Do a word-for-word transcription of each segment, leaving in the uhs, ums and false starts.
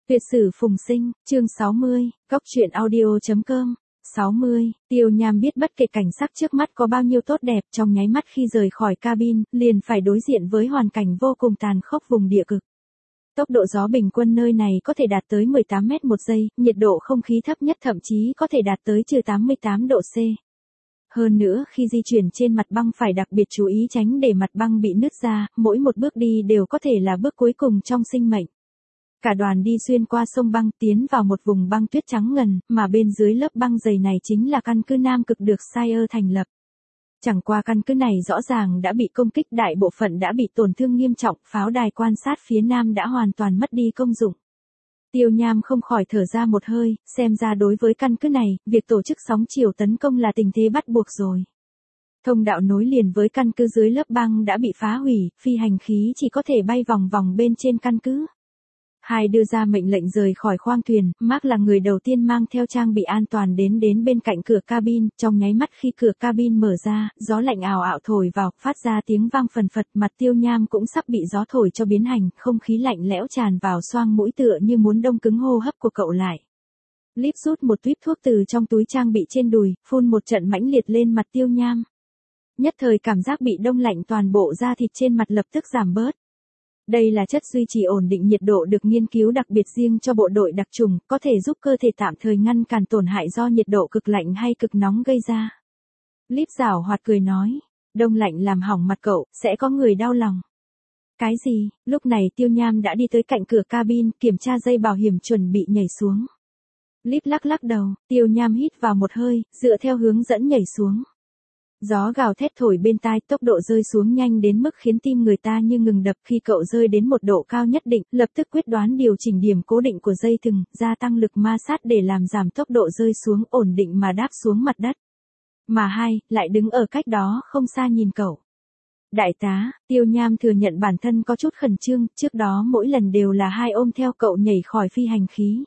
Tuyệt sử phùng sinh, chương sáu mươi, góc truyện audio.com. sáu mươi, Tiêu Nham biết bất kể cảnh sắc trước mắt có bao nhiêu tốt đẹp, trong nháy mắt khi rời khỏi cabin, liền phải đối diện với hoàn cảnh vô cùng tàn khốc vùng địa cực. Tốc độ gió bình quân nơi này có thể đạt tới mười tám mét một giây, nhiệt độ không khí thấp nhất thậm chí có thể đạt tới trừ tám mươi tám độ C. Hơn nữa khi di chuyển trên mặt băng phải đặc biệt chú ý tránh để mặt băng bị nứt ra, mỗi một bước đi đều có thể là bước cuối cùng trong sinh mệnh. Cả đoàn đi xuyên qua sông băng tiến vào một vùng băng tuyết trắng ngần, mà bên dưới lớp băng dày này chính là căn cứ Nam Cực được Sire thành lập. Chẳng qua căn cứ này rõ ràng đã bị công kích, đại bộ phận đã bị tổn thương nghiêm trọng, pháo đài quan sát phía Nam đã hoàn toàn mất đi công dụng. Tiêu Nham không khỏi thở ra một hơi, xem ra đối với căn cứ này, việc tổ chức sóng chiều tấn công là tình thế bắt buộc rồi. Thông đạo nối liền với căn cứ dưới lớp băng đã bị phá hủy, phi hành khí chỉ có thể bay vòng vòng bên trên căn cứ. Hai đưa ra mệnh lệnh rời khỏi khoang thuyền, Mark là người đầu tiên mang theo trang bị an toàn đến đến bên cạnh cửa cabin, trong nháy mắt khi cửa cabin mở ra, gió lạnh ào ào thổi vào, phát ra tiếng vang phần phật, mặt Tiêu Nham cũng sắp bị gió thổi cho biến hình, không khí lạnh lẽo tràn vào xoang mũi tựa như muốn đông cứng hô hấp của cậu lại. Líp rút một tuýp thuốc từ trong túi trang bị trên đùi, phun một trận mãnh liệt lên mặt Tiêu Nham. Nhất thời cảm giác bị đông lạnh toàn bộ da thịt trên mặt lập tức giảm bớt. Đây là chất duy trì ổn định nhiệt độ được nghiên cứu đặc biệt riêng cho bộ đội đặc trùng, có thể giúp cơ thể tạm thời ngăn cản tổn hại do nhiệt độ cực lạnh hay cực nóng gây ra. Líp giảo hoạt cười nói, đông lạnh làm hỏng mặt cậu, sẽ có người đau lòng. Cái gì? Lúc này Tiêu Nham đã đi tới cạnh cửa cabin, kiểm tra dây bảo hiểm chuẩn bị nhảy xuống. Líp lắc lắc đầu, Tiêu Nham hít vào một hơi, dựa theo hướng dẫn nhảy xuống. Gió gào thét thổi bên tai, tốc độ rơi xuống nhanh đến mức khiến tim người ta như ngừng đập. Khi cậu rơi đến một độ cao nhất định, lập tức quyết đoán điều chỉnh điểm cố định của dây thừng, gia tăng lực ma sát để làm giảm tốc độ rơi xuống, ổn định mà đáp xuống mặt đất. Mà hai, lại đứng ở cách đó không xa nhìn cậu. Đại tá, Tiêu Nham thừa nhận bản thân có chút khẩn trương, trước đó mỗi lần đều là hai ôm theo cậu nhảy khỏi phi hành khí.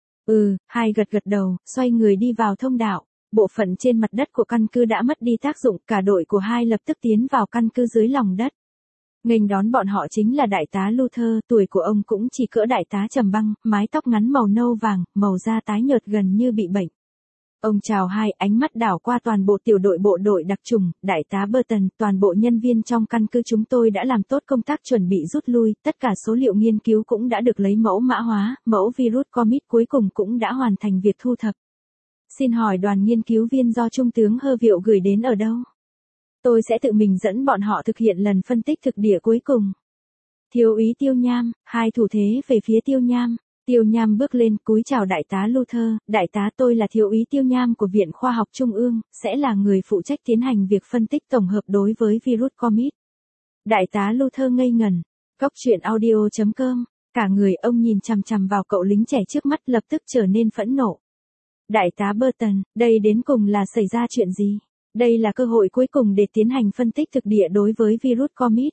Ừ, hai gật gật đầu, xoay người đi vào thông đạo. Bộ phận trên mặt đất của căn cứ đã mất đi tác dụng, cả đội của hai lập tức tiến vào căn cứ dưới lòng đất. Nghênh đón bọn họ chính là đại tá Luther, tuổi của ông cũng chỉ cỡ đại tá Trầm Băng, mái tóc ngắn màu nâu vàng, màu da tái nhợt gần như bị bệnh. Ông chào hai, ánh mắt đảo qua toàn bộ tiểu đội bộ đội đặc trùng, đại tá Burton, toàn bộ nhân viên trong căn cứ chúng tôi đã làm tốt công tác chuẩn bị rút lui, tất cả số liệu nghiên cứu cũng đã được lấy mẫu mã hóa, mẫu virus Covid cuối cùng cũng đã hoàn thành việc thu thập. Xin hỏi đoàn nghiên cứu viên do Trung tướng Hơ Việu gửi đến ở đâu? Tôi sẽ tự mình dẫn bọn họ thực hiện lần phân tích thực địa cuối cùng. Thiếu úy Tiêu Nham, hai thủ thế về phía Tiêu Nham. Tiêu Nham bước lên cúi chào đại tá Luther, đại tá tôi là thiếu úy Tiêu Nham của Viện Khoa học Trung ương, sẽ là người phụ trách tiến hành việc phân tích tổng hợp đối với virus Covid. Đại tá Luther ngây ngẩn, góc truyện audio.com, cả người ông nhìn chằm chằm vào cậu lính trẻ trước mắt lập tức trở nên phẫn nộ. Đại tá Burton, đây đến cùng là xảy ra chuyện gì? Đây là cơ hội cuối cùng để tiến hành phân tích thực địa đối với virus Covid.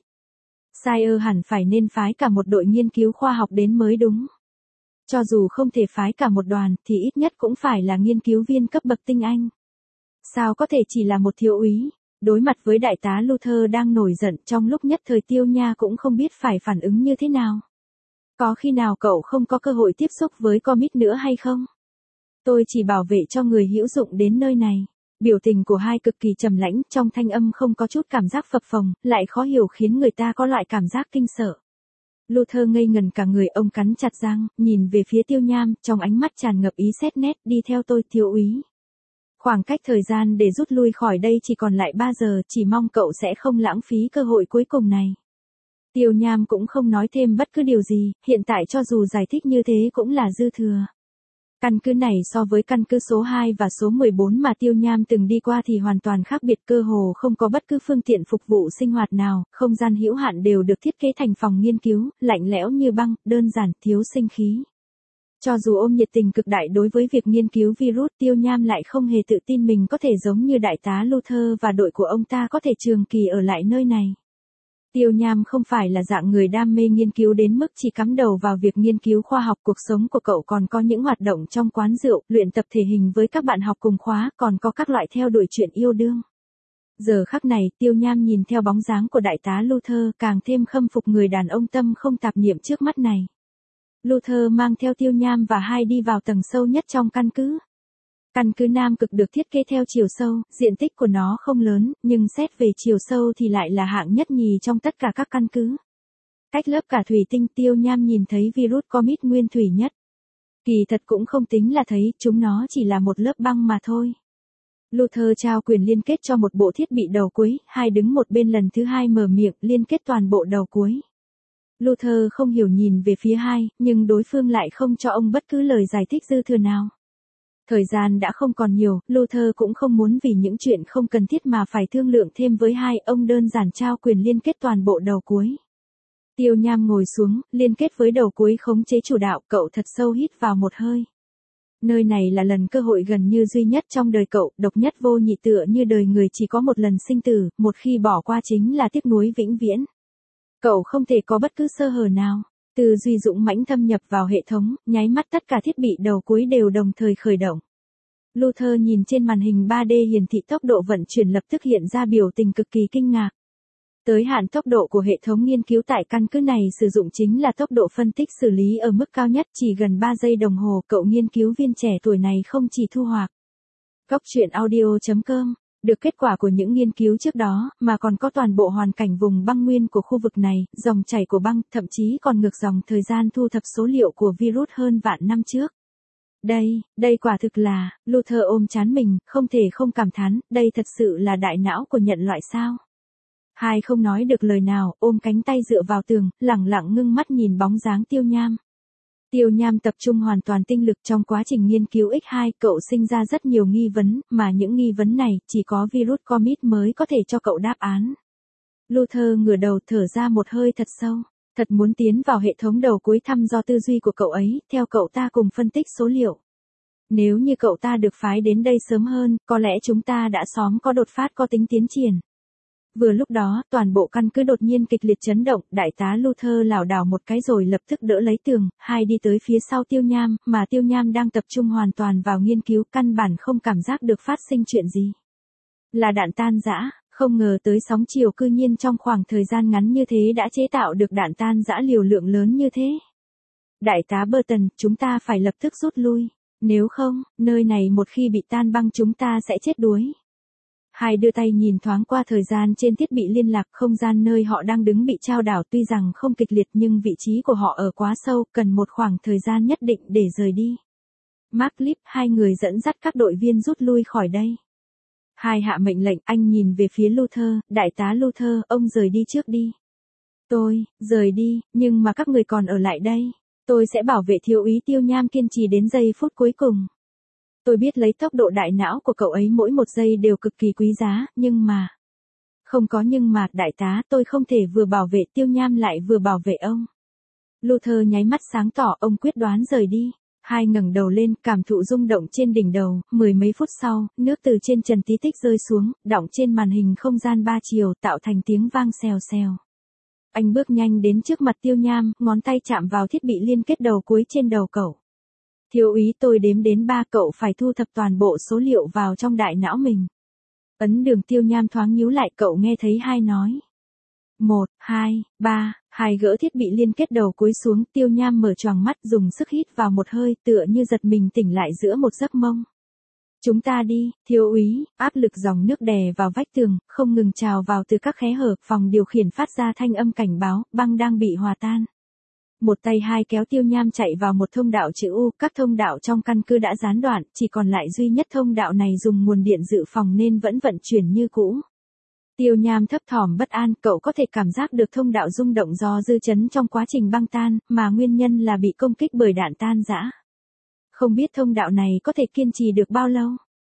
Sire hẳn phải nên phái cả một đội nghiên cứu khoa học đến mới đúng. Cho dù không thể phái cả một đoàn, thì ít nhất cũng phải là nghiên cứu viên cấp bậc tinh anh. Sao có thể chỉ là một thiếu úy? Đối mặt với đại tá Luther đang nổi giận, trong lúc nhất thời Tiêu Nha cũng không biết phải phản ứng như thế nào. Có khi nào cậu không có cơ hội tiếp xúc với Covid nữa hay không? Tôi chỉ bảo vệ cho người hữu dụng đến nơi này. Biểu tình của hai cực kỳ trầm lãnh, trong thanh âm không có chút cảm giác phập phồng, lại khó hiểu khiến người ta có loại cảm giác kinh sợ. Luther ngây ngần cả người, ông cắn chặt răng, nhìn về phía Tiêu Nham, trong ánh mắt tràn ngập ý xét nét, đi theo tôi thiếu úy. Khoảng cách thời gian để rút lui khỏi đây chỉ còn lại ba giờ, chỉ mong cậu sẽ không lãng phí cơ hội cuối cùng này. Tiêu Nham cũng không nói thêm bất cứ điều gì, hiện tại cho dù giải thích như thế cũng là dư thừa. Căn cứ này so với căn cứ số hai và số mười bốn mà Tiêu Nham từng đi qua thì hoàn toàn khác biệt, cơ hồ không có bất cứ phương tiện phục vụ sinh hoạt nào, không gian hữu hạn đều được thiết kế thành phòng nghiên cứu, lạnh lẽo như băng, đơn giản, thiếu sinh khí. Cho dù ôm nhiệt tình cực đại đối với việc nghiên cứu virus, Tiêu Nham lại không hề tự tin mình có thể giống như đại tá Luther và đội của ông ta có thể trường kỳ ở lại nơi này. Tiêu Nham không phải là dạng người đam mê nghiên cứu đến mức chỉ cắm đầu vào việc nghiên cứu khoa học, cuộc sống của cậu còn có những hoạt động trong quán rượu, luyện tập thể hình với các bạn học cùng khóa, còn có các loại theo đuổi chuyện yêu đương. Giờ khắc này, Tiêu Nham nhìn theo bóng dáng của đại tá Luther, càng thêm khâm phục người đàn ông tâm không tạp niệm trước mắt này. Luther mang theo Tiêu Nham và hai đi vào tầng sâu nhất trong căn cứ. Căn cứ Nam Cực được thiết kế theo chiều sâu, diện tích của nó không lớn, nhưng xét về chiều sâu thì lại là hạng nhất nhì trong tất cả các căn cứ. Cách lớp cả thủy tinh, Tiêu Nham nhìn thấy virus comet nguyên thủy nhất. Kỳ thật cũng không tính là thấy, chúng nó chỉ là một lớp băng mà thôi. Luther trao quyền liên kết cho một bộ thiết bị đầu cuối, hai đứng một bên lần thứ hai mở miệng liên kết toàn bộ đầu cuối. Luther không hiểu nhìn về phía hai, nhưng đối phương lại không cho ông bất cứ lời giải thích dư thừa nào. Thời gian đã không còn nhiều, Luther cũng không muốn vì những chuyện không cần thiết mà phải thương lượng thêm với hai, ông đơn giản trao quyền liên kết toàn bộ đầu cuối. Tiêu Nham ngồi xuống, liên kết với đầu cuối khống chế chủ đạo, cậu thật sâu hít vào một hơi. Nơi này là lần cơ hội gần như duy nhất trong đời cậu, độc nhất vô nhị tựa như đời người chỉ có một lần sinh tử, một khi bỏ qua chính là tiếc nuối vĩnh viễn. Cậu không thể có bất cứ sơ hở nào. Tư duy dũng mãnh thâm nhập vào hệ thống, nháy mắt tất cả thiết bị đầu cuối đều đồng thời khởi động. Luther nhìn trên màn hình ba D hiển thị tốc độ vận chuyển lập tức hiện ra biểu tình cực kỳ kinh ngạc. Tới hạn tốc độ của hệ thống nghiên cứu tại căn cứ này sử dụng chính là tốc độ phân tích xử lý ở mức cao nhất, chỉ gần ba giây đồng hồ, cậu nghiên cứu viên trẻ tuổi này không chỉ thu hoạch Góc truyện audio chấm com được kết quả của những nghiên cứu trước đó, mà còn có toàn bộ hoàn cảnh vùng băng nguyên của khu vực này, dòng chảy của băng, thậm chí còn ngược dòng thời gian thu thập số liệu của virus hơn vạn năm trước. Đây, đây quả thực là, Luther ôm trán mình, không thể không cảm thán, đây thật sự là đại não của nhân loại sao. Hai không nói được lời nào, ôm cánh tay dựa vào tường, lẳng lặng ngưng mắt nhìn bóng dáng Tiêu Nham. Tiêu Nham tập trung hoàn toàn tinh lực trong quá trình nghiên cứu ích hai, cậu sinh ra rất nhiều nghi vấn, mà những nghi vấn này, chỉ có virus comet mới có thể cho cậu đáp án. Luther ngửa đầu thở ra một hơi thật sâu, thật muốn tiến vào hệ thống đầu cuối thăm dò tư duy của cậu ấy, theo cậu ta cùng phân tích số liệu. Nếu như cậu ta được phái đến đây sớm hơn, có lẽ chúng ta đã xóm có đột phát có tính tiến triển. Vừa lúc đó, toàn bộ căn cứ đột nhiên kịch liệt chấn động, đại tá Luther lảo đảo một cái rồi lập tức đỡ lấy tường, hai đi tới phía sau Tiêu Nham, mà Tiêu Nham đang tập trung hoàn toàn vào nghiên cứu, căn bản không cảm giác được phát sinh chuyện gì. Là đạn tan rã, không ngờ tới sóng chiều cư nhiên trong khoảng thời gian ngắn như thế đã chế tạo được đạn tan rã liều lượng lớn như thế. Đại tá Burton, chúng ta phải lập tức rút lui, nếu không, nơi này một khi bị tan băng chúng ta sẽ chết đuối. Hai đưa tay nhìn thoáng qua thời gian trên thiết bị liên lạc, không gian nơi họ đang đứng bị trao đảo, tuy rằng không kịch liệt nhưng vị trí của họ ở quá sâu, cần một khoảng thời gian nhất định để rời đi. Mark Clip, hai người dẫn dắt các đội viên rút lui khỏi đây. Hai hạ mệnh lệnh, anh nhìn về phía Luther, đại tá Luther, ông rời đi trước đi. Tôi, rời đi, nhưng mà các người còn ở lại đây. Tôi sẽ bảo vệ thiếu úy Tiêu Nham kiên trì đến giây phút cuối cùng. Tôi biết lấy tốc độ đại não của cậu ấy mỗi một giây đều cực kỳ quý giá, nhưng mà... Không có nhưng mà, đại tá, tôi không thể vừa bảo vệ Tiêu Nham lại vừa bảo vệ ông. Luther nháy mắt sáng tỏ, ông quyết đoán rời đi. Hai ngẩng đầu lên, cảm thụ rung động trên đỉnh đầu, mười mấy phút sau, nước từ trên trần tí tích rơi xuống, đọng trên màn hình không gian ba chiều, tạo thành tiếng vang xèo xèo. Anh bước nhanh đến trước mặt Tiêu Nham, ngón tay chạm vào thiết bị liên kết đầu cuối trên đầu cậu. Thiếu úy, tôi đếm đến ba, cậu phải thu thập toàn bộ số liệu vào trong đại não mình. Ấn đường. Tiêu Nham thoáng nhíu lại, cậu nghe thấy hai nói. Một, hai, ba, hai gỡ thiết bị liên kết đầu cuối xuống, Tiêu Nham mở choàng mắt, dùng sức hít vào một hơi, tựa như giật mình tỉnh lại giữa một giấc mông. Chúng ta đi, thiếu úy, áp lực dòng nước đè vào vách tường, không ngừng trào vào từ các khe hở, phòng điều khiển phát ra thanh âm cảnh báo, băng đang bị hòa tan. Một tay hai kéo Tiêu Nham chạy vào một thông đạo chữ U, các thông đạo trong căn cứ đã gián đoạn, chỉ còn lại duy nhất thông đạo này dùng nguồn điện dự phòng nên vẫn vận chuyển như cũ. Tiêu Nham thấp thỏm bất an, cậu có thể cảm giác được thông đạo rung động do dư chấn trong quá trình băng tan, mà nguyên nhân là bị công kích bởi đạn tan rã. Không biết thông đạo này có thể kiên trì được bao lâu.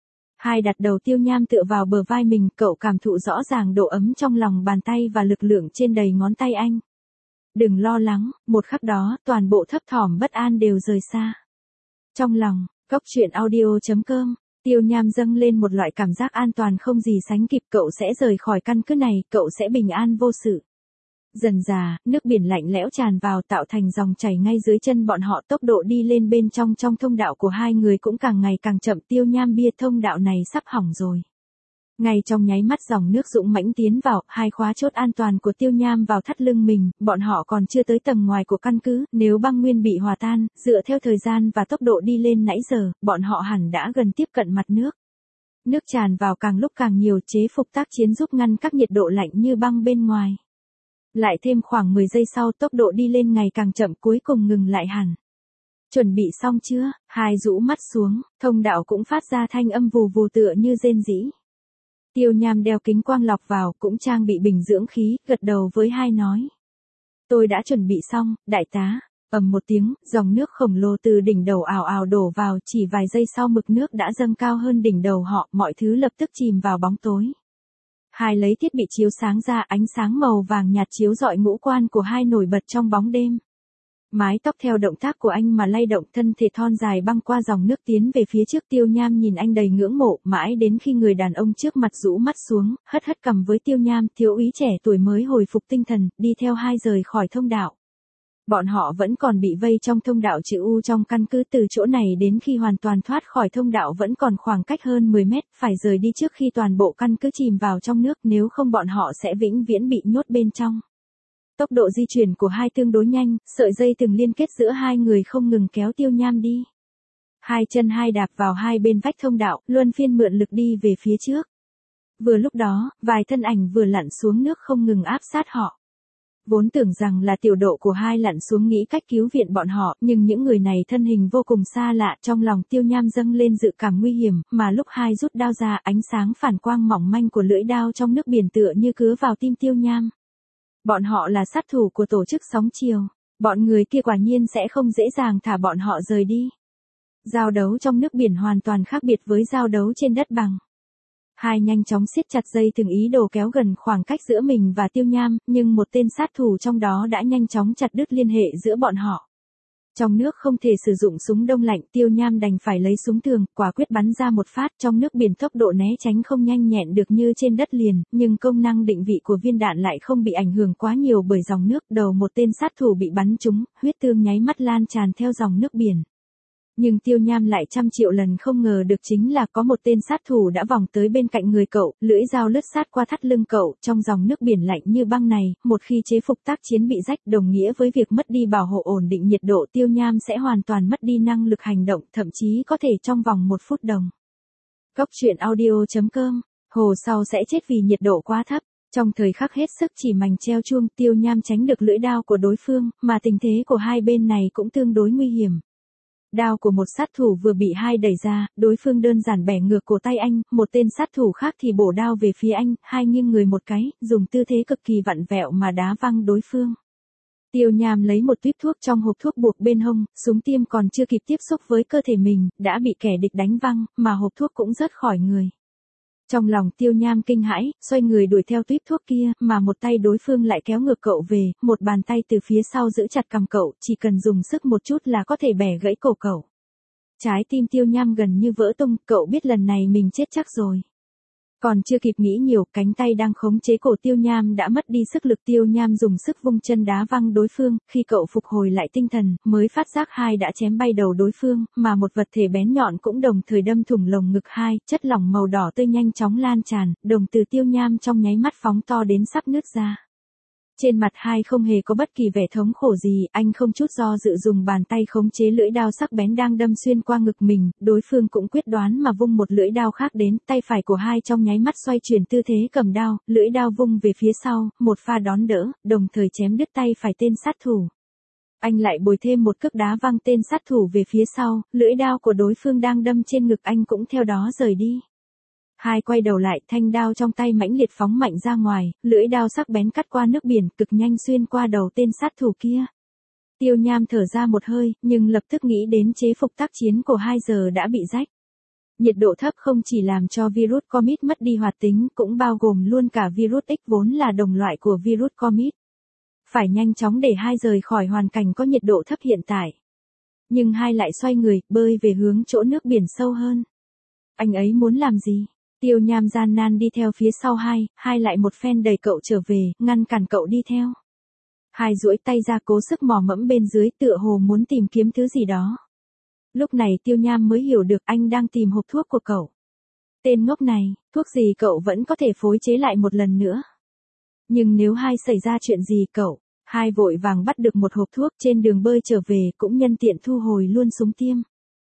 Hai đặt đầu Tiêu Nham tựa vào bờ vai mình, cậu cảm thụ rõ ràng độ ấm trong lòng bàn tay và lực lượng trên đầy ngón tay anh. Đừng lo lắng, một khắc đó, toàn bộ thấp thỏm bất an đều rời xa. Trong lòng, góc truyện audio chấm com, Tiêu Nham dâng lên một loại cảm giác an toàn không gì sánh kịp, cậu sẽ rời khỏi căn cứ này, cậu sẽ bình an vô sự. Dần dà, nước biển lạnh lẽo tràn vào tạo thành dòng chảy ngay dưới chân bọn họ, tốc độ đi lên bên trong trong thông đạo của hai người cũng càng ngày càng chậm. Tiêu Nham biết thông đạo này sắp hỏng rồi. Ngay trong nháy mắt dòng nước dũng mãnh tiến vào, hai khóa chốt an toàn của Tiêu Nham vào thắt lưng mình, bọn họ còn chưa tới tầng ngoài của căn cứ, nếu băng nguyên bị hòa tan, dựa theo thời gian và tốc độ đi lên nãy giờ, bọn họ hẳn đã gần tiếp cận mặt nước. Nước tràn vào càng lúc càng nhiều, chế phục tác chiến giúp ngăn các nhiệt độ lạnh như băng bên ngoài. Lại thêm khoảng mười giây sau, tốc độ đi lên ngày càng chậm, cuối cùng ngừng lại hẳn. Chuẩn bị xong chưa? Hai rũ mắt xuống, thông đạo cũng phát ra thanh âm vù vù tựa như rên rỉ. Tiêu Nham đeo kính quang lọc vào, cũng trang bị bình dưỡng khí, gật đầu với hai nói. Tôi đã chuẩn bị xong, đại tá. Ầm một tiếng, dòng nước khổng lồ từ đỉnh đầu ào ào đổ vào, chỉ vài giây sau mực nước đã dâng cao hơn đỉnh đầu họ, mọi thứ lập tức chìm vào bóng tối. Hai lấy thiết bị chiếu sáng ra, ánh sáng màu vàng nhạt chiếu rọi ngũ quan của hai nổi bật trong bóng đêm. Mái tóc theo động tác của anh mà lay động, thân thể thon dài băng qua dòng nước tiến về phía trước. Tiêu Nham nhìn anh đầy ngưỡng mộ, mãi đến khi người đàn ông trước mặt rũ mắt xuống, hất hất cằm với Tiêu Nham, thiếu úy trẻ tuổi mới hồi phục tinh thần, đi theo hai rời khỏi thông đạo. Bọn họ vẫn còn bị vây trong thông đạo chữ U trong căn cứ, từ chỗ này đến khi hoàn toàn thoát khỏi thông đạo vẫn còn khoảng cách hơn mười mét, phải rời đi trước khi toàn bộ căn cứ chìm vào trong nước, nếu không bọn họ sẽ vĩnh viễn bị nhốt bên trong. Tốc độ di chuyển của hai tương đối nhanh, sợi dây từng liên kết giữa hai người không ngừng kéo Tiêu Nham đi. Hai chân hai đạp vào hai bên vách thông đạo, luân phiên mượn lực đi về phía trước. Vừa lúc đó, vài thân ảnh vừa lặn xuống nước không ngừng áp sát họ. Vốn tưởng rằng là tiểu độ của hai lặn xuống nghĩ cách cứu viện bọn họ, nhưng những người này thân hình vô cùng xa lạ, trong lòng Tiêu Nham dâng lên dự cảm nguy hiểm, mà lúc hai rút đao ra, ánh sáng phản quang mỏng manh của lưỡi đao trong nước biển tựa như cứa vào tim Tiêu Nham. Bọn họ là sát thủ của tổ chức sóng chiều, bọn người kia quả nhiên sẽ không dễ dàng thả bọn họ rời đi. Giao đấu trong nước biển hoàn toàn khác biệt với giao đấu trên đất bằng. Hai nhanh chóng siết chặt dây từng ý đồ kéo gần khoảng cách giữa mình và Tiêu Nham, nhưng một tên sát thủ trong đó đã nhanh chóng chặt đứt liên hệ giữa bọn họ. Trong nước không thể sử dụng súng đông lạnh, Tiêu Nham đành phải lấy súng thường, quả quyết bắn ra một phát. Trong nước biển tốc độ né tránh không nhanh nhẹn được như trên đất liền, nhưng công năng định vị của viên đạn lại không bị ảnh hưởng quá nhiều bởi dòng nước. Đầu một tên sát thủ bị bắn trúng, huyết tương nháy mắt lan tràn theo dòng nước biển. Nhưng Tiêu Nham lại trăm triệu lần không ngờ được chính là có một tên sát thủ đã vòng tới bên cạnh người cậu, lưỡi dao lướt sát qua thắt lưng cậu. Trong dòng nước biển lạnh như băng này, một khi chế phục tác chiến bị rách đồng nghĩa với việc mất đi bảo hộ ổn định nhiệt độ, Tiêu Nham sẽ hoàn toàn mất đi năng lực hành động, thậm chí có thể trong vòng một phút đồng. Góc truyện audio chấm com, hồ sau sẽ chết vì nhiệt độ quá thấp. Trong thời khắc hết sức chỉ mảnh treo chuông, Tiêu Nham tránh được lưỡi đao của đối phương, mà tình thế của hai bên này cũng tương đối nguy hiểm. Đao của một sát thủ vừa bị hai đẩy ra, đối phương đơn giản bẻ ngược cổ tay anh, một tên sát thủ khác thì bổ đao về phía anh, hai nghiêng người một cái, dùng tư thế cực kỳ vặn vẹo mà đá văng đối phương. Tiêu Nham lấy một tuýp thuốc trong hộp thuốc buộc bên hông, súng tiêm còn chưa kịp tiếp xúc với cơ thể mình, đã bị kẻ địch đánh văng, mà hộp thuốc cũng rớt khỏi người. Trong lòng Tiêu Nham kinh hãi, xoay người đuổi theo tuýp thuốc kia, mà một tay đối phương lại kéo ngược cậu về, một bàn tay từ phía sau giữ chặt cằm cậu, chỉ cần dùng sức một chút là có thể bẻ gãy cổ cậu. Trái tim Tiêu Nham gần như vỡ tung, cậu biết lần này mình chết chắc rồi. Còn chưa kịp nghĩ nhiều, cánh tay đang khống chế cổ Tiêu Nham đã mất đi sức lực. Tiêu Nham dùng sức vung chân đá văng đối phương, khi cậu phục hồi lại tinh thần, mới phát giác hai đã chém bay đầu đối phương, mà một vật thể bén nhọn cũng đồng thời đâm thủng lồng ngực hai, chất lỏng màu đỏ tươi nhanh chóng lan tràn, đồng từ Tiêu Nham trong nháy mắt phóng to đến sắp nứt ra. Trên mặt hai không hề có bất kỳ vẻ thống khổ gì, anh không chút do dự dùng bàn tay khống chế lưỡi đao sắc bén đang đâm xuyên qua ngực mình, đối phương cũng quyết đoán mà vung một lưỡi đao khác đến, tay phải của hai trong nháy mắt xoay chuyển tư thế cầm đao, lưỡi đao vung về phía sau, một pha đón đỡ, đồng thời chém đứt tay phải tên sát thủ. Anh lại bồi thêm một cước đá văng tên sát thủ về phía sau, lưỡi đao của đối phương đang đâm trên ngực anh cũng theo đó rời đi. Hai quay đầu lại, thanh đao trong tay mãnh liệt phóng mạnh ra ngoài, lưỡi đao sắc bén cắt qua nước biển, cực nhanh xuyên qua đầu tên sát thủ kia. Tiêu Nham thở ra một hơi, nhưng lập tức nghĩ đến chế phục tác chiến của hai giờ đã bị rách. Nhiệt độ thấp không chỉ làm cho virus Comet mất đi hoạt tính, cũng bao gồm luôn cả virus X vốn là đồng loại của virus Comet. Phải nhanh chóng để hai rời khỏi hoàn cảnh có nhiệt độ thấp hiện tại. Nhưng hai lại xoay người, bơi về hướng chỗ nước biển sâu hơn. Anh ấy muốn làm gì? Tiêu Nham gian nan đi theo phía sau hai, hai lại một phen đẩy cậu trở về, ngăn cản cậu đi theo. Hai duỗi tay ra cố sức mò mẫm bên dưới, tựa hồ muốn tìm kiếm thứ gì đó. Lúc này Tiêu Nham mới hiểu được anh đang tìm hộp thuốc của cậu. Tên ngốc này, thuốc gì cậu vẫn có thể phối chế lại một lần nữa. Nhưng nếu hai xảy ra chuyện gì cậu, hai vội vàng bắt được một hộp thuốc trên đường bơi trở về cũng nhân tiện thu hồi luôn súng tiêm.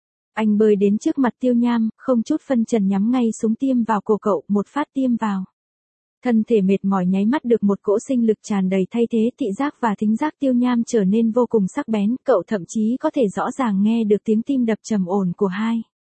Anh bơi đến trước mặt Tiêu Nham, không chút phân trần nhắm ngay súng tiêm vào cổ cậu, một phát tiêm vào. Thân thể mệt mỏi nháy mắt được một cỗ sinh lực tràn đầy thay thế thị giác và thính giác Tiêu Nham trở nên vô cùng sắc bén, cậu thậm chí có thể rõ ràng nghe được tiếng tim đập trầm ổn của hai.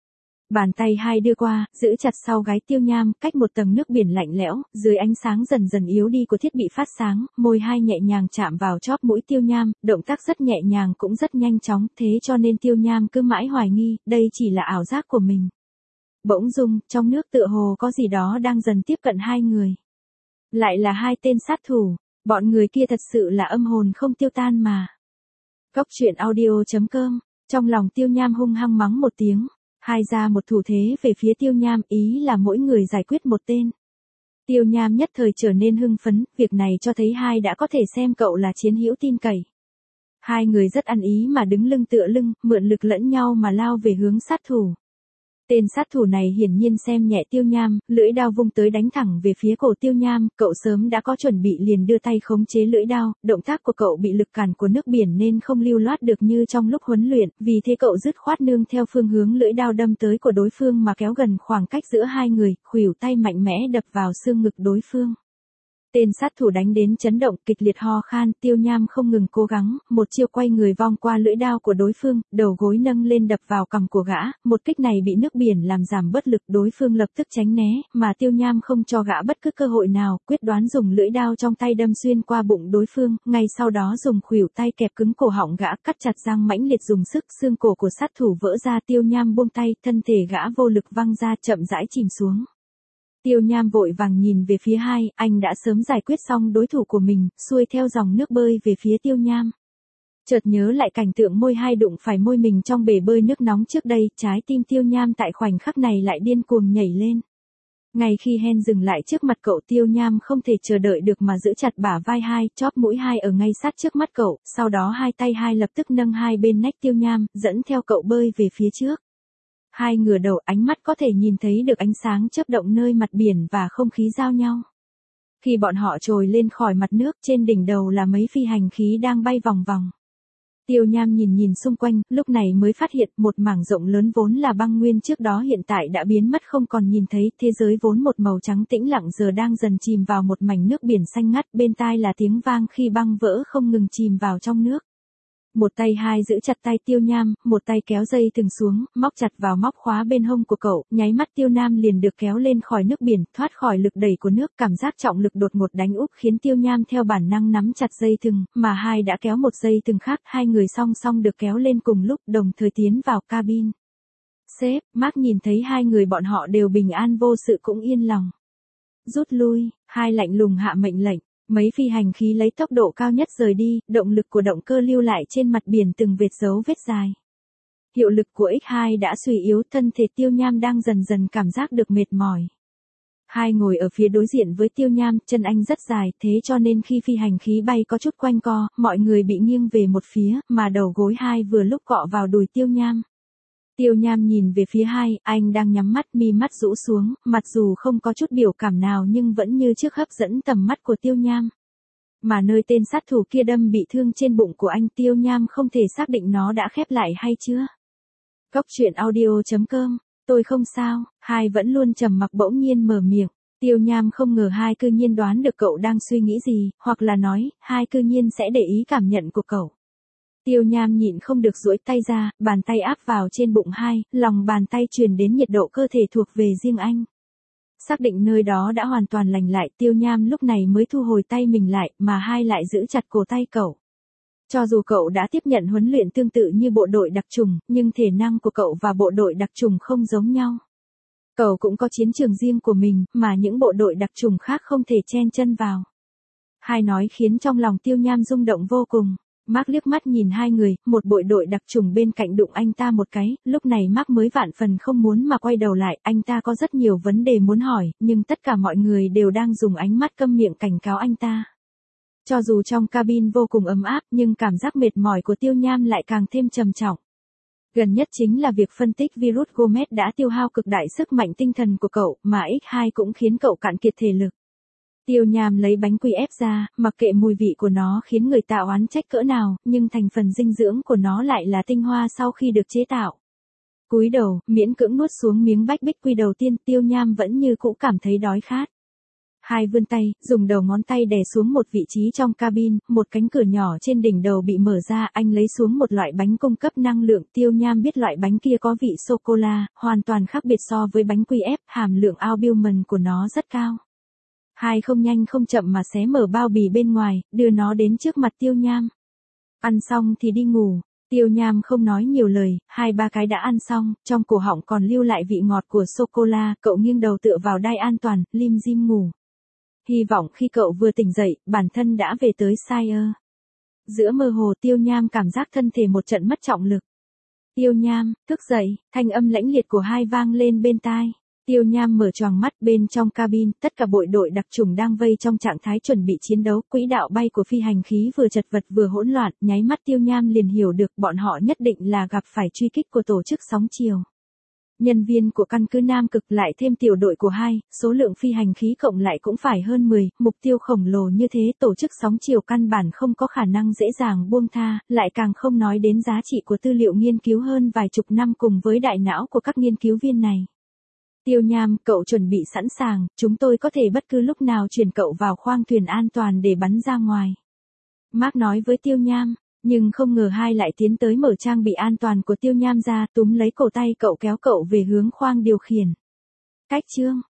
Bàn tay hai đưa qua, giữ chặt sau gáy Tiêu Nham, cách một tầng nước biển lạnh lẽo, dưới ánh sáng dần dần yếu đi của thiết bị phát sáng, môi hai nhẹ nhàng chạm vào chóp mũi Tiêu Nham, động tác rất nhẹ nhàng cũng rất nhanh chóng, thế cho nên Tiêu Nham cứ mãi hoài nghi, đây chỉ là ảo giác của mình. Bỗng dưng, trong nước tựa hồ có gì đó đang dần tiếp cận hai người. Lại là hai tên sát thủ, bọn người kia thật sự là âm hồn không tiêu tan mà. Góc truyện audio chấm com, trong lòng Tiêu Nham hung hăng mắng một tiếng. Hai ra một thủ thế về phía Tiêu Nham, ý là mỗi người giải quyết một tên. Tiêu Nham nhất thời trở nên hưng phấn, việc này cho thấy hai đã có thể xem cậu là chiến hữu tin cậy. Hai người rất ăn ý mà đứng lưng tựa lưng, mượn lực lẫn nhau mà lao về hướng sát thủ. Tên sát thủ này hiển nhiên xem nhẹ Tiêu Nham, lưỡi đao vung tới đánh thẳng về phía cổ Tiêu Nham, cậu sớm đã có chuẩn bị liền đưa tay khống chế lưỡi đao, động tác của cậu bị lực cản của nước biển nên không lưu loát được như trong lúc huấn luyện, vì thế cậu dứt khoát nương theo phương hướng lưỡi đao đâm tới của đối phương mà kéo gần khoảng cách giữa hai người, khuỷu tay mạnh mẽ đập vào xương ngực đối phương. Tên sát thủ đánh đến chấn động kịch liệt ho khan, Tiêu Nham không ngừng cố gắng, một chiêu quay người vòng qua lưỡi đao của đối phương, đầu gối nâng lên đập vào cằm của gã, một kích này bị nước biển làm giảm bất lực, đối phương lập tức tránh né, mà Tiêu Nham không cho gã bất cứ cơ hội nào, quyết đoán dùng lưỡi đao trong tay đâm xuyên qua bụng đối phương, ngay sau đó dùng khuỷu tay kẹp cứng cổ họng gã, cắt chặt răng mãnh liệt dùng sức, xương cổ của sát thủ vỡ ra, Tiêu Nham buông tay, thân thể gã vô lực văng ra, chậm rãi chìm xuống. Tiêu Nham vội vàng nhìn về phía hai, anh đã sớm giải quyết xong đối thủ của mình, xuôi theo dòng nước bơi về phía Tiêu Nham. Chợt nhớ lại cảnh tượng môi hai đụng phải môi mình trong bể bơi nước nóng trước đây, trái tim Tiêu Nham tại khoảnh khắc này lại điên cuồng nhảy lên. Ngay khi Hen dừng lại trước mặt cậu, Tiêu Nham không thể chờ đợi được mà giữ chặt bả vai hai, chóp mũi hai ở ngay sát trước mắt cậu, sau đó hai tay hai lập tức nâng hai bên nách Tiêu Nham, dẫn theo cậu bơi về phía trước. Hai ngửa đầu, ánh mắt có thể nhìn thấy được ánh sáng chớp động nơi mặt biển và không khí giao nhau. Khi bọn họ trồi lên khỏi mặt nước, trên đỉnh đầu là mấy phi hành khí đang bay vòng vòng. Tiêu Nham nhìn nhìn xung quanh, lúc này mới phát hiện một mảng rộng lớn vốn là băng nguyên trước đó hiện tại đã biến mất không còn nhìn thấy, thế giới vốn một màu trắng tĩnh lặng giờ đang dần chìm vào một mảnh nước biển xanh ngắt, bên tai là tiếng vang khi băng vỡ không ngừng chìm vào trong nước. Một tay hai giữ chặt tay Tiêu Nham, một tay kéo dây thừng xuống, móc chặt vào móc khóa bên hông của cậu, nháy mắt Tiêu Nham liền được kéo lên khỏi nước biển, thoát khỏi lực đẩy của nước, cảm giác trọng lực đột ngột đánh úp khiến Tiêu Nham theo bản năng nắm chặt dây thừng, mà hai đã kéo một dây thừng khác, hai người song song được kéo lên cùng lúc, đồng thời tiến vào cabin. Sếp, Mark nhìn thấy hai người bọn họ đều bình an vô sự cũng yên lòng. Rút lui, hai lạnh lùng hạ mệnh lệnh. Mấy phi hành khí lấy tốc độ cao nhất rời đi, động lực của động cơ lưu lại trên mặt biển từng vệt dấu vết dài. Hiệu lực của ích hai đã suy yếu, thân thể Tiêu Nham đang dần dần cảm giác được mệt mỏi. Hai ngồi ở phía đối diện với Tiêu Nham, chân anh rất dài, thế cho nên khi phi hành khí bay có chút quanh co, mọi người bị nghiêng về một phía, mà đầu gối hai vừa lúc cọ vào đùi Tiêu Nham. Tiêu Nham nhìn về phía hai, anh đang nhắm mắt, mi mắt rũ xuống, mặc dù không có chút biểu cảm nào nhưng vẫn như trước hấp dẫn tầm mắt của Tiêu Nham. Mà nơi tên sát thủ kia đâm bị thương trên bụng của anh, Tiêu Nham không thể xác định nó đã khép lại hay chưa. Góc truyện audio chấm com, tôi không sao, hai vẫn luôn trầm mặc bỗng nhiên mở miệng. Tiêu Nham không ngờ hai cư nhiên đoán được cậu đang suy nghĩ gì, hoặc là nói, hai cư nhiên sẽ để ý cảm nhận của cậu. Tiêu Nham nhịn không được duỗi tay ra, bàn tay áp vào trên bụng hai, lòng bàn tay truyền đến nhiệt độ cơ thể thuộc về riêng anh. Xác định nơi đó đã hoàn toàn lành lại, Tiêu Nham lúc này mới thu hồi tay mình lại, mà hai lại giữ chặt cổ tay cậu. Cho dù cậu đã tiếp nhận huấn luyện tương tự như bộ đội đặc chủng, nhưng thể năng của cậu và bộ đội đặc chủng không giống nhau. Cậu cũng có chiến trường riêng của mình, mà những bộ đội đặc chủng khác không thể chen chân vào. Hai nói khiến trong lòng Tiêu Nham rung động vô cùng. Mark liếc mắt nhìn hai người, một bộ đội đặc chủng bên cạnh đụng anh ta một cái, lúc này Mark mới vạn phần không muốn mà quay đầu lại, anh ta có rất nhiều vấn đề muốn hỏi, nhưng tất cả mọi người đều đang dùng ánh mắt câm miệng cảnh cáo anh ta. Cho dù trong cabin vô cùng ấm áp, nhưng cảm giác mệt mỏi của Tiêu Nham lại càng thêm trầm trọng. Gần nhất chính là việc phân tích virus Gomez đã tiêu hao cực đại sức mạnh tinh thần của cậu, mà ích hai cũng khiến cậu cạn kiệt thể lực. Tiêu Nham lấy bánh quy ép ra, mặc kệ mùi vị của nó khiến người ta oán trách cỡ nào, nhưng thành phần dinh dưỡng của nó lại là tinh hoa sau khi được chế tạo. Cúi đầu, miễn cưỡng nuốt xuống miếng bách bích quy đầu tiên, Tiêu Nham vẫn như cũ cảm thấy đói khát. Hai vươn tay, dùng đầu ngón tay đè xuống một vị trí trong cabin, một cánh cửa nhỏ trên đỉnh đầu bị mở ra, anh lấy xuống một loại bánh cung cấp năng lượng. Tiêu Nham biết loại bánh kia có vị sô-cô-la, hoàn toàn khác biệt so với bánh quy ép, hàm lượng albumin của nó rất cao. Hai không nhanh không chậm mà xé mở bao bì bên ngoài, đưa nó đến trước mặt Tiêu Nham. Ăn xong thì đi ngủ. Tiêu Nham không nói nhiều lời, hai ba cái đã ăn xong, trong cổ họng còn lưu lại vị ngọt của sô-cô-la, cậu nghiêng đầu tựa vào đai an toàn, lim dim ngủ. Hy vọng khi cậu vừa tỉnh dậy, bản thân đã về tới Sire. Giữa mơ hồ Tiêu Nham cảm giác thân thể một trận mất trọng lực. Tiêu Nham, thức dậy, thanh âm lãnh liệt của hai vang lên bên tai. Tiêu Nham mở choàng mắt, bên trong cabin, tất cả bộ đội đặc chủng đang vây trong trạng thái chuẩn bị chiến đấu, quỹ đạo bay của phi hành khí vừa chật vật vừa hỗn loạn, nháy mắt Tiêu Nham liền hiểu được bọn họ nhất định là gặp phải truy kích của tổ chức sóng chiều. Nhân viên của căn cứ Nam Cực lại thêm tiểu đội của hai, số lượng phi hành khí cộng lại cũng phải hơn mười, mục tiêu khổng lồ như thế tổ chức sóng chiều căn bản không có khả năng dễ dàng buông tha, lại càng không nói đến giá trị của tư liệu nghiên cứu hơn vài chục năm cùng với đại não của các nghiên cứu viên này. Tiêu Nham, cậu chuẩn bị sẵn sàng, chúng tôi có thể bất cứ lúc nào chuyển cậu vào khoang thuyền an toàn để bắn ra ngoài. Mark nói với Tiêu Nham, nhưng không ngờ hai lại tiến tới mở trang bị an toàn của Tiêu Nham ra, túm lấy cổ tay cậu kéo cậu về hướng khoang điều khiển. Cách chương